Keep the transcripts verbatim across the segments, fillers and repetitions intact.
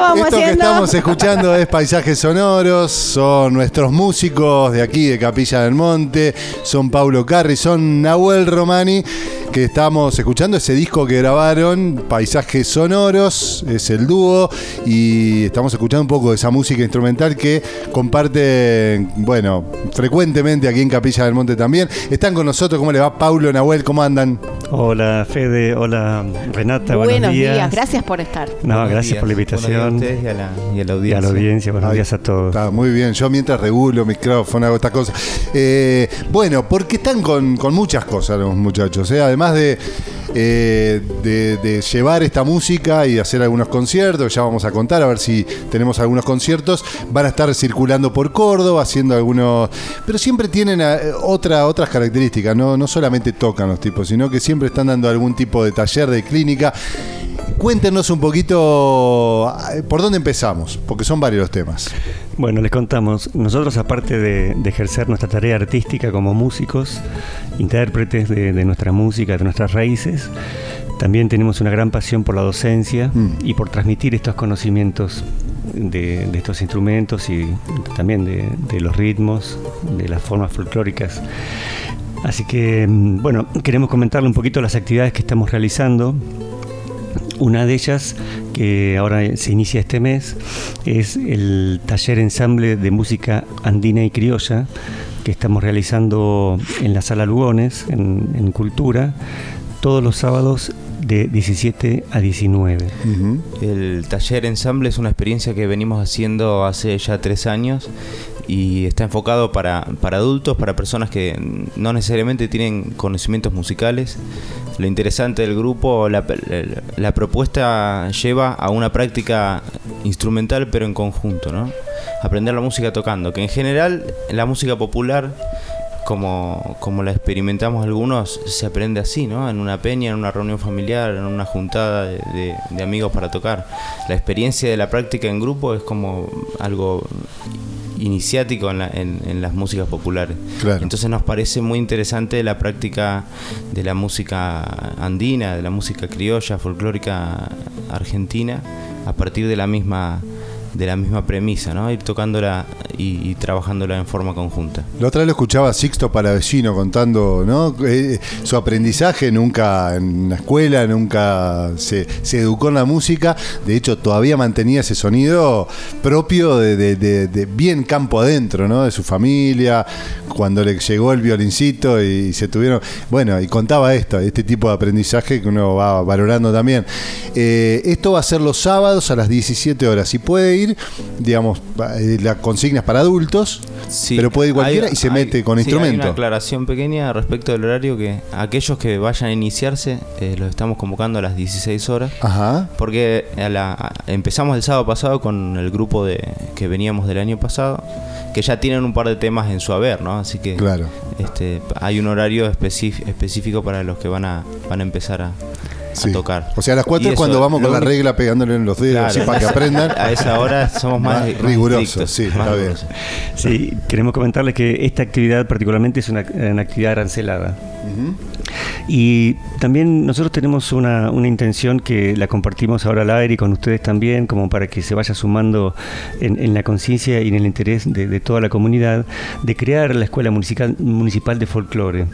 estábamos Esto haciendo. que estamos escuchando es Paisajes Sonoros, son nuestros músicos de aquí, de Capilla del Monte, son Paulo Carri, son Nahuel Romani, que estamos escuchando ese disco que grabaron, Paisajes Sonoros, es el dúo, y estamos escuchando un poco de esa música instrumental que comparten, bueno, frecuentemente aquí en Capilla del Monte también. Están con nosotros, ¿cómo le va Paulo, Nahuel? ¿Cómo andan? Hola Fede, hola Renata, buenos, buenos días. días. Gracias por estar. No, buenos gracias días. por la invitación. Buenos días a ustedes y a la, y a la Y audiencia. a la audiencia, buenos Ay, días a todos. Está muy bien, yo mientras regulo micrófono, hago estas cosas. Eh, bueno, porque están con, con muchas cosas los muchachos, ¿eh? Además de, eh, de, de llevar esta música y hacer algunos conciertos, ya vamos a contar, a ver si tenemos algunos conciertos, van a estar circulando por Córdoba, haciendo algunos... Pero siempre tienen eh, otra, otras características, ¿no? No solamente tocan los tipos, sino que siempre están dando algún tipo de taller, de clínica. Cuéntenos un poquito por dónde empezamos, porque son varios los temas. Bueno, les contamos, nosotros aparte de, de ejercer nuestra tarea artística como músicos, intérpretes de, de nuestra música, de nuestras raíces, también tenemos una gran pasión por la docencia mm. y por transmitir estos conocimientos de, de estos instrumentos y también de, de los ritmos, de las formas folclóricas. Así que, bueno, queremos comentarle un poquito las actividades que estamos realizando. Una de ellas, que ahora se inicia este mes, es el taller ensamble de música andina y criolla que estamos realizando en la Sala Lugones, en, en Cultura, todos los sábados de diecisiete a diecinueve. Uh-huh. El taller ensamble es una experiencia que venimos haciendo hace ya tres años y está enfocado para, para adultos, para personas que no necesariamente tienen conocimientos musicales. Lo interesante del grupo, la, la, la propuesta lleva a una práctica instrumental pero en conjunto, ¿no? Aprender la música tocando, que en general la música popular, como, como la experimentamos algunos, se aprende así, ¿no? En una peña, en una reunión familiar, en una juntada de, de, de amigos para tocar. La experiencia de la práctica en grupo es como algo iniciático en, la, en, en las músicas populares. Claro. Entonces nos parece muy interesante la práctica de la música andina, de la música criolla, folclórica argentina, a partir de la misma de la misma premisa, ¿no? Ir tocándola y, y trabajándola en forma conjunta. La otra vez lo escuchaba a Sixto Palavecino contando, ¿no? Eh, su aprendizaje nunca en la escuela, nunca se, se educó en la música. De hecho, todavía mantenía ese sonido propio de, de, de, de bien campo adentro, ¿no? De su familia, cuando le llegó el violincito y, y se tuvieron... Bueno, y contaba esto, este tipo de aprendizaje que uno va valorando también. Eh, esto va a ser los sábados a las diecisiete horas y puede ir, digamos, la consigna es para adultos, sí, pero puede ir cualquiera hay, y se hay, mete con sí, instrumento. Hay una aclaración pequeña respecto del horario, que aquellos que vayan a iniciarse eh, los estamos convocando a las dieciséis horas. Ajá. Porque a la, a, empezamos el sábado pasado con el grupo de que veníamos del año pasado, que ya tienen un par de temas en su haber, ¿no? Así que claro. este, hay un horario específico, específico para los que van a, van a empezar a Sí. a tocar. O sea, a las cuatro es cuando vamos con la regla pegándole en los dedos, claro, así para que aprendan. A esa hora somos más, más rigurosos, sí, más está bien. Sí, queremos comentarles que esta actividad particularmente es una, una actividad arancelada. Uh-huh. Y también nosotros tenemos una, una intención que la compartimos ahora al aire y con ustedes también, como para que se vaya sumando en, en la conciencia y en el interés de, de toda la comunidad, de crear la Escuela Municipal, Municipal de Folclore.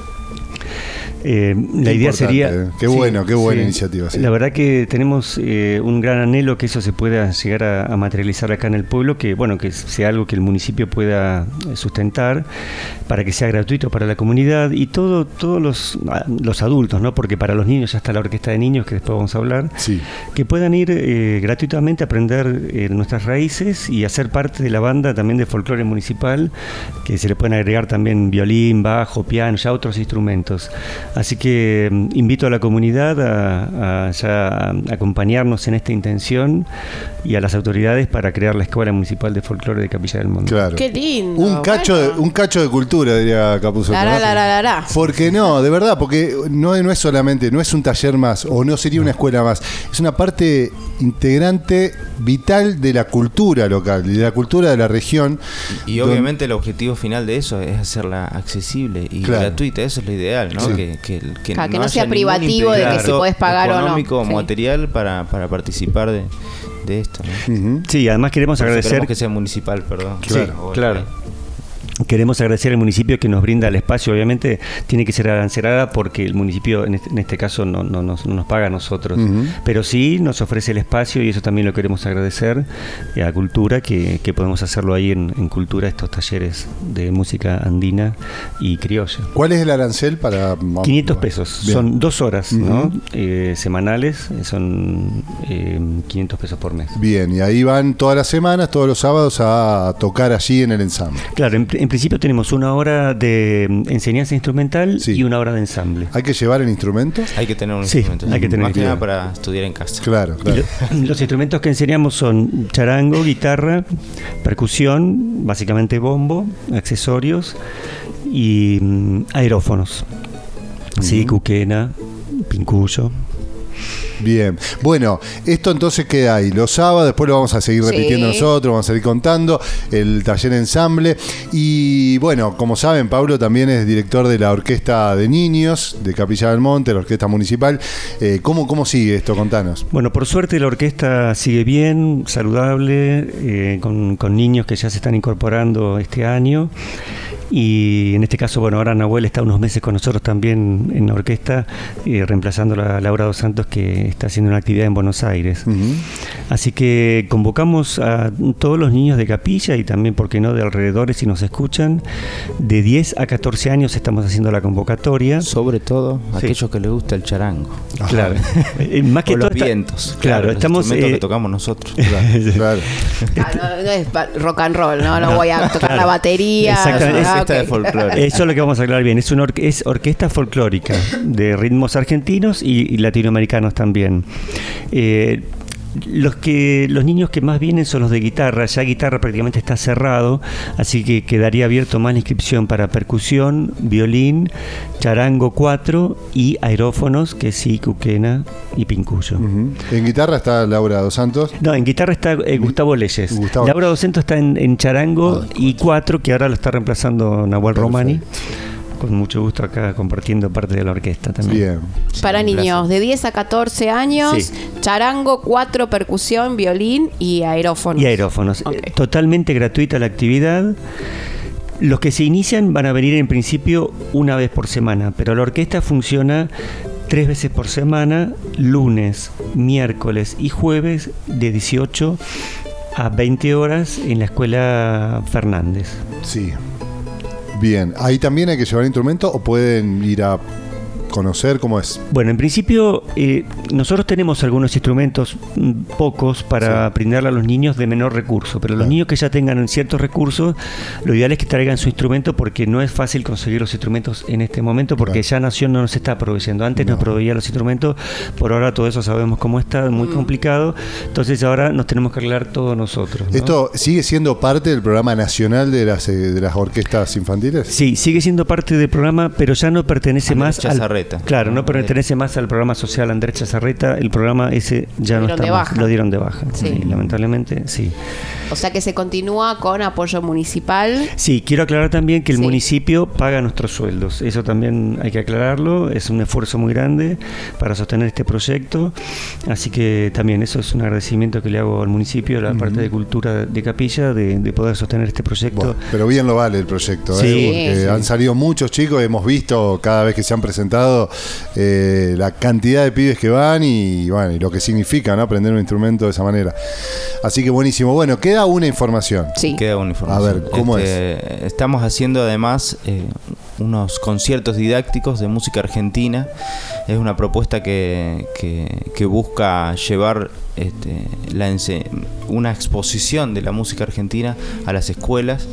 Eh, la idea sería... Eh. Qué bueno, sí, qué buena sí. iniciativa. Sí. La verdad que tenemos eh, un gran anhelo que eso se pueda llegar a, a materializar acá en el pueblo, que bueno, que sea algo que el municipio pueda sustentar para que sea gratuito para la comunidad y todo, todos los, los adultos, ¿no? Porque para los niños ya está la orquesta de niños, que después vamos a hablar, sí. que puedan ir eh, gratuitamente a aprender eh, nuestras raíces y hacer parte de la banda también de folclore municipal, que se le pueden agregar también violín, bajo, piano, ya otros instrumentos. Así que um, invito a la comunidad a, a, ya a acompañarnos en esta intención y a las autoridades para crear la Escuela Municipal de Folclore de Capilla del Monte. Claro. Qué lindo. Un cacho, bueno. de, un cacho de cultura, diría Capuzotto. La, la, la, la, la. Porque no, de verdad, porque no, no es solamente, no es un taller más, o no sería una escuela más, es una parte integrante vital de la cultura local, de la cultura de la región. Y, y obviamente el objetivo final de eso es hacerla accesible y claro. gratuita, eso es lo ideal, ¿no? Sí. Que, que, que, claro, no, que no sea privativo de que si puedes pagar o no. Económico, sí. material para, para participar de, de esto, ¿no? Uh-huh. Sí, además queremos Por agradecer... Queremos que sea municipal, perdón. Claro, sí, claro. Queremos agradecer al municipio que nos brinda el espacio. Obviamente tiene que ser arancelada porque el municipio en este, en este caso no, no, no, no nos paga a nosotros, uh-huh. pero sí nos ofrece el espacio y eso también lo queremos agradecer a Cultura, que, que podemos hacerlo ahí en, en Cultura, estos talleres de música andina y criolla. ¿Cuál es el arancel para...? quinientos pesos, bien. Son dos horas, uh-huh. ¿no? Eh, semanales, son eh, quinientos pesos por mes. Bien, y ahí van todas las semanas, todos los sábados a tocar allí en el ensamble. Claro, en, en principio tenemos una hora de enseñanza instrumental, sí. y una hora de ensamble. ¿Hay que llevar el instrumento? Hay que tener un sí, instrumento. Hay que tener más que nada para estudiar en casa. Claro, claro. Lo, los instrumentos que enseñamos son charango, guitarra, percusión, básicamente bombo, accesorios y mm, aerófonos. Uh-huh. Sí, cuquena, pincuyo. Bien, bueno, esto entonces queda ahí los sábados, después lo vamos a seguir repitiendo sí. nosotros, vamos a seguir contando el taller ensamble y bueno, como saben, Pablo también es director de la Orquesta de Niños de Capilla del Monte, la Orquesta Municipal. eh, ¿cómo, ¿Cómo sigue esto? Contanos. Bueno, por suerte la orquesta sigue bien, saludable, eh, con, con niños que ya se están incorporando este año. Y en este caso, bueno, ahora Nahuel está unos meses con nosotros también en la orquesta, eh, reemplazando a Laura dos Santos, que está haciendo una actividad en Buenos Aires. Uh-huh. Así que convocamos a todos los niños de Capilla y también, ¿por qué no?, de alrededores, si nos escuchan. De diez a catorce años estamos haciendo la convocatoria. Sobre todo sí. aquellos que les gusta el charango. Claro. eh, más que o todo los vientos. Está, claro, claro, estamos... Los instrumentos eh, que tocamos nosotros. Claro. claro. Ah, no, no es rock and roll, ¿no? No voy a tocar claro. la batería. Exactamente. Ah, okay. de folclore. Eso es lo que vamos a aclarar bien. Es una or- es orquesta folclórica de ritmos argentinos y, y latinoamericanos también. Eh, Los que los niños que más vienen son los de guitarra. Ya guitarra prácticamente está cerrado, así que quedaría abierto más la inscripción para percusión, violín, charango cuatro y aerófonos, que sí, cuquena y pincuyo. Uh-huh. En guitarra está Laura dos Santos. No, en guitarra está eh, Gustavo Leyes. Gustavo. Laura dos Santos está en, en charango ah, y cuatro, que ahora lo está reemplazando Nahuel Perfecto. Romani. Con mucho gusto acá compartiendo parte de la orquesta también. Bien. Para niños de diez a catorce años, sí. charango, cuatro, percusión, violín y aerófonos. Y aerófonos. Okay. Eh, totalmente gratuita la actividad. Los que se inician van a venir en principio una vez por semana, pero la orquesta funciona tres veces por semana, lunes, miércoles y jueves de dieciocho a veinte horas en la Escuela Fernández. Sí. Bien, ¿ahí también hay que llevar instrumento o pueden ir a conocer cómo es? Bueno, en principio eh, nosotros tenemos algunos instrumentos, pocos, para sí. brindarle a los niños de menor recurso, pero claro. los niños que ya tengan ciertos recursos, lo ideal es que traigan su instrumento, porque no es fácil conseguir los instrumentos en este momento, porque claro. ya Nación no nos está proveyendo. Antes no. nos proveía los instrumentos, por ahora todo eso sabemos cómo está, muy mm. complicado, entonces ahora nos tenemos que arreglar todos nosotros, ¿no? ¿Esto sigue siendo parte del programa nacional de las, de las orquestas infantiles? Sí, sigue siendo parte del programa, pero ya no pertenece Andrés más al... Chazarreta. Claro, no pertenece más al programa social Andrés Chazarreta. El programa ese ya no está más. Baja. Lo dieron de baja. Sí. Sí, lamentablemente, sí. O sea que se continúa con apoyo municipal. Sí, quiero aclarar también que el sí. municipio paga nuestros sueldos. Eso también hay que aclararlo. Es un esfuerzo muy grande para sostener este proyecto. Así que también eso es un agradecimiento que le hago al municipio, a la uh-huh. parte de cultura de Capilla, de, de poder sostener este proyecto. Bueno, pero bien lo vale el proyecto, sí, ¿eh? Porque sí. han salido muchos chicos, hemos visto cada vez que se han presentado eh, la cantidad de pibes que van y bueno, y lo que significa, ¿no?, aprender un instrumento de esa manera. Así que buenísimo. Bueno, queda una información. Sí. Queda una información. A ver, ¿cómo este, es? Estamos haciendo además eh, unos conciertos didácticos de música argentina. Es una propuesta que, que, que busca llevar este, la ense- una exposición de la música argentina a las escuelas.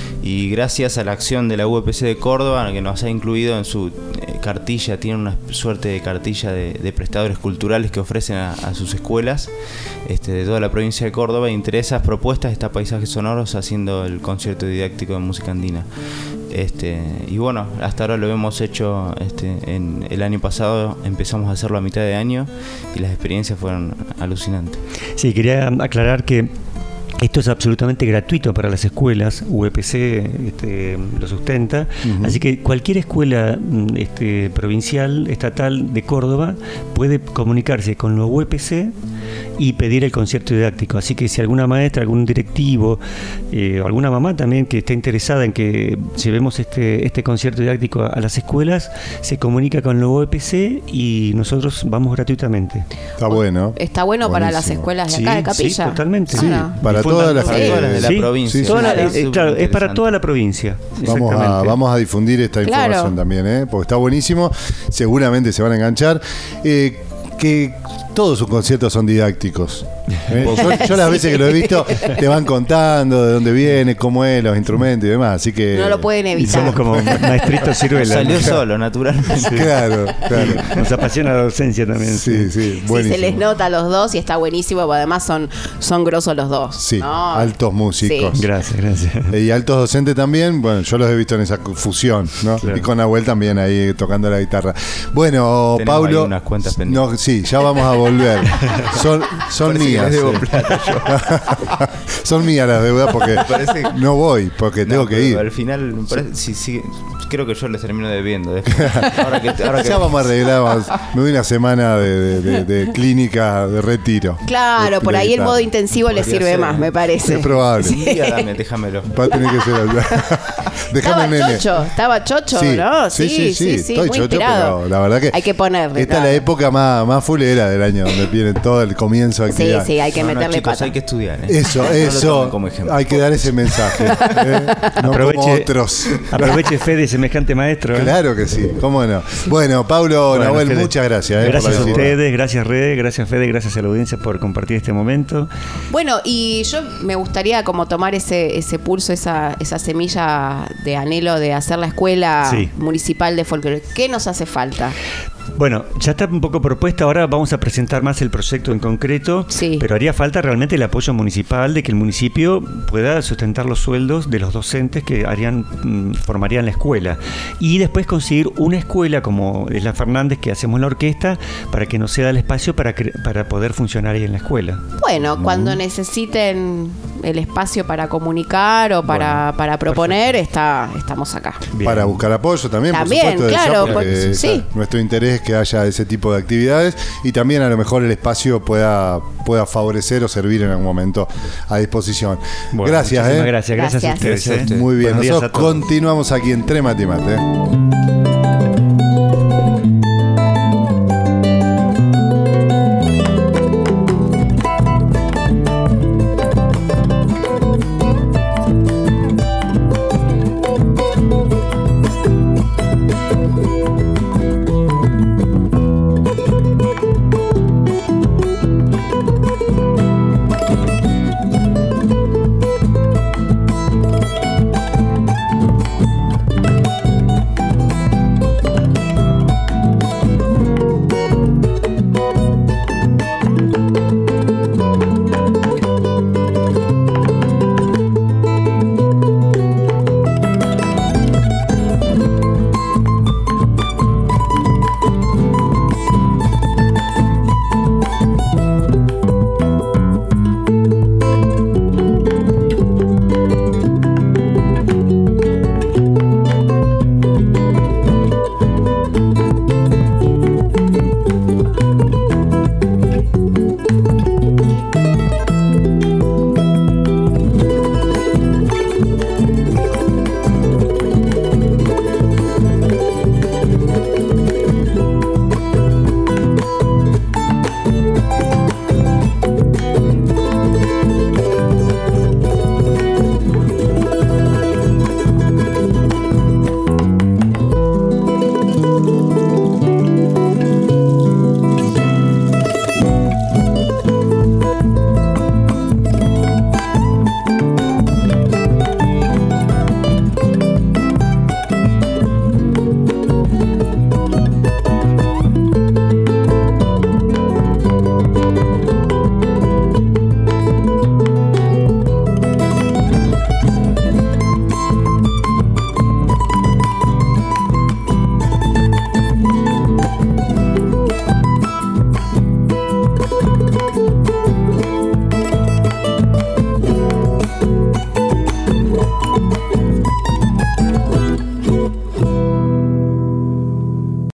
Y gracias a la acción de la U E P C de Córdoba, que nos ha incluido en su eh, cartilla, tiene una suerte de cartilla de, de prestadores culturales que ofrecen a, a sus escuelas este, de toda la provincia de Córdoba, y entre esas propuestas está Paisajes Sonoros haciendo el concierto didáctico de música andina. Este, y bueno, hasta ahora lo hemos hecho este, en el año pasado, empezamos a hacerlo a mitad de año y las experiencias fueron alucinantes. Sí, quería aclarar que esto es absolutamente gratuito para las escuelas. U E P C este, lo sustenta. Uh-huh. Así que cualquier escuela este, provincial, estatal de Córdoba puede comunicarse con la U E P C y pedir el concierto didáctico. Así que si alguna maestra, algún directivo eh, o alguna mamá también que esté interesada en que llevemos este, este concierto didáctico a, a las escuelas, se comunica con la U E P C y nosotros vamos gratuitamente. Está bueno. Está bueno. Buenísimo. Para las escuelas de acá sí, de Capilla. Sí, totalmente. Sí, ah, para todas las, para todas las de la sí, provincia. Sí, sí, toda sí, la, sí, eh, claro, es para toda la provincia. Vamos a, vamos a difundir esta claro. información también, ¿eh? Porque está buenísimo. Seguramente se van a enganchar. Eh, que todos sus conciertos son didácticos. ¿eh? Yo, yo las veces que lo he visto te van contando de dónde viene, cómo es, los instrumentos y demás, así que no lo pueden evitar. Y somos como maestritos ciruelas. Salió solo, naturalmente. Sí. Claro, claro. Nos apasiona la docencia también. Sí, sí, sí, se les nota a los dos y está buenísimo, porque además son, son grosos los dos. Sí, ¿no? altos músicos. Sí. Gracias, gracias. Y altos docentes también, bueno, yo los he visto en esa fusión, ¿no? Claro. Y con Nahuel también ahí tocando la guitarra. Bueno, tenemos Paulo. Unas cuentas pendientes. No, sí, ya vamos a volver. Son, son mías. Debo sí. plata yo. Son mías las deudas porque parece... no voy, porque no, tengo que ir. Al final, me parece, sí, sí, creo que yo les termino debiendo. Ahora que, ahora que... Ya vamos a arreglar, vamos, me doy una semana de, de, de, de clínica de retiro. Claro, de, por de ahí guitarra. el modo intensivo le sirve ser. más, me parece. Es probable. Sí. Día, dame, déjamelo. Va a tener que ser allá. Déjame, nene. Chocho, estaba chocho, sí, ¿no? Sí, sí, sí, sí, sí estoy estoy muy chocho, inspirado. pero la verdad que hay que ponerle. esta es la época más, más fulera del año, donde viene todo el comienzo de Sí, actividad. sí, hay que no, no, meterle chicos, pata. hay que estudiar. ¿eh? Eso, no eso, como hay que dar ese mensaje. ¿eh? No aproveche, como otros. Aproveche fe de semejante maestro. ¿eh? Claro que sí, cómo no. Bueno, Paulo, Bueno, Nahuel, Fede, muchas gracias. ¿eh? Gracias a por la visita. ustedes, gracias Rede, gracias Fede, gracias a la audiencia por compartir este momento. Bueno, y yo me gustaría como tomar ese, ese pulso, esa, esa semilla de anhelo de hacer la escuela sí. municipal de folclore. ¿Qué nos hace falta? Bueno, ya está un poco propuesta, ahora vamos a presentar más el proyecto en concreto, sí. pero haría falta realmente el apoyo municipal, de que el municipio pueda sustentar los sueldos de los docentes que harían, formarían la escuela, y después conseguir una escuela como es la Fernández, que hacemos la orquesta, para que nos ceda el espacio para, para poder funcionar ahí en la escuela. Bueno, cuando necesiten el espacio para comunicar o para, bueno, para proponer, está, estamos acá. Bien. Para buscar apoyo también, también por supuesto, claro, porque por, sí. nuestro interés es que haya ese tipo de actividades y también a lo mejor el espacio pueda, pueda favorecer o servir en algún momento a disposición. Bueno, gracias, ¿eh? Gracias, gracias, gracias a ustedes. ¿eh? Muy bien, Buenos días nosotros a todos. continuamos aquí en Tre Mate Mate.